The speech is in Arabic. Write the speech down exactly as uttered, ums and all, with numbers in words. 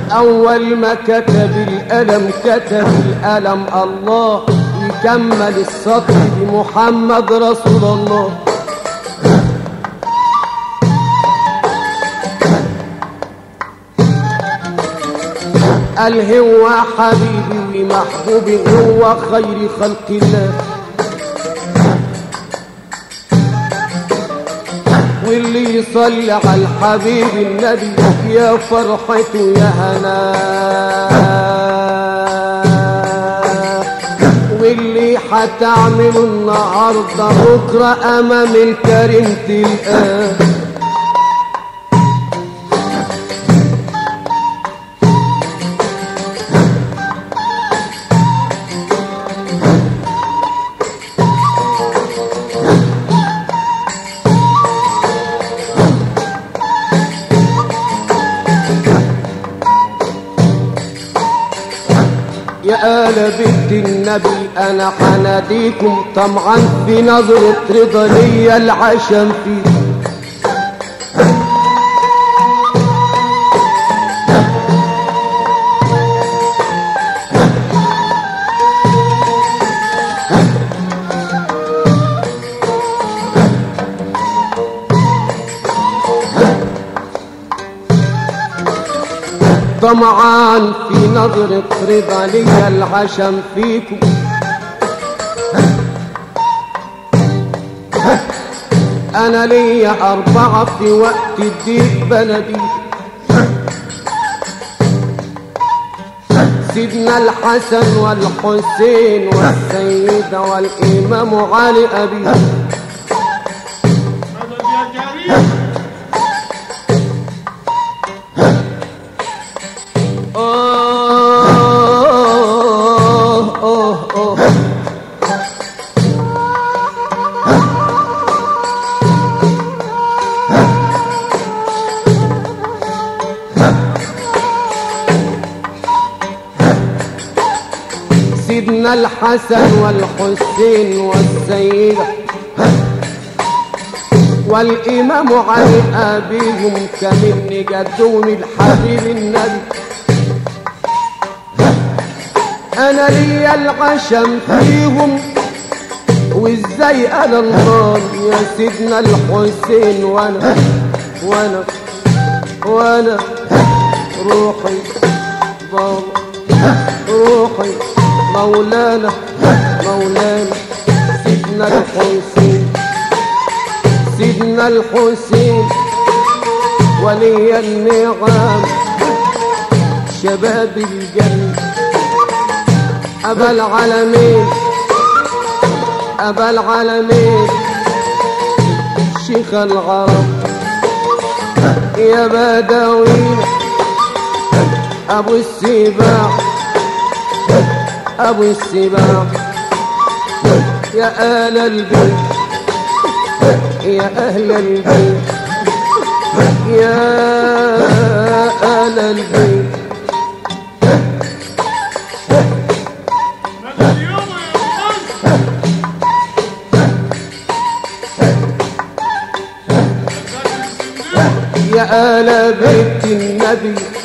أول ما كتب القلم كتب القلم الله، يكمل السطر بمحمد رسول الله. قال هو حبيبي ومحبوبي هو خير خلق الله، واللي يصلي على الحبيب النبي يا فرحته يا هنا، واللي حتعمله النهارده بكره امام الكريم تلقاه. يا آل بيت النبي أنا حناديكم طمعا في نظرة رضا ليا العشم فيه. طمعان في نظرة رضا ليا العشم فيكم، أنا ليا أربعة في وقت الضيق بلدي، سيدنا الحسن والحسين والسيدة والإمام علي أبي. سيدنا الحسن والحسين والسيدة والإمام علي أبيهم كمن جدون الحبيب النبي. أنا ليا العشم فيهم وإزاي أنا النار يا سيدنا الحسين، وأنا وأنا وأنا روحي بابا روحي مولانا مولانا سيدنا الحسين سيدنا الحسين ولي النعم شباب الجنة أبا العالمين أبا العالمين شيخ العرب يا بدوينا أبو السباع أبو السباع يا أهل البيت يا أهل البيت يا أهل البيت. يا آل بيت النبي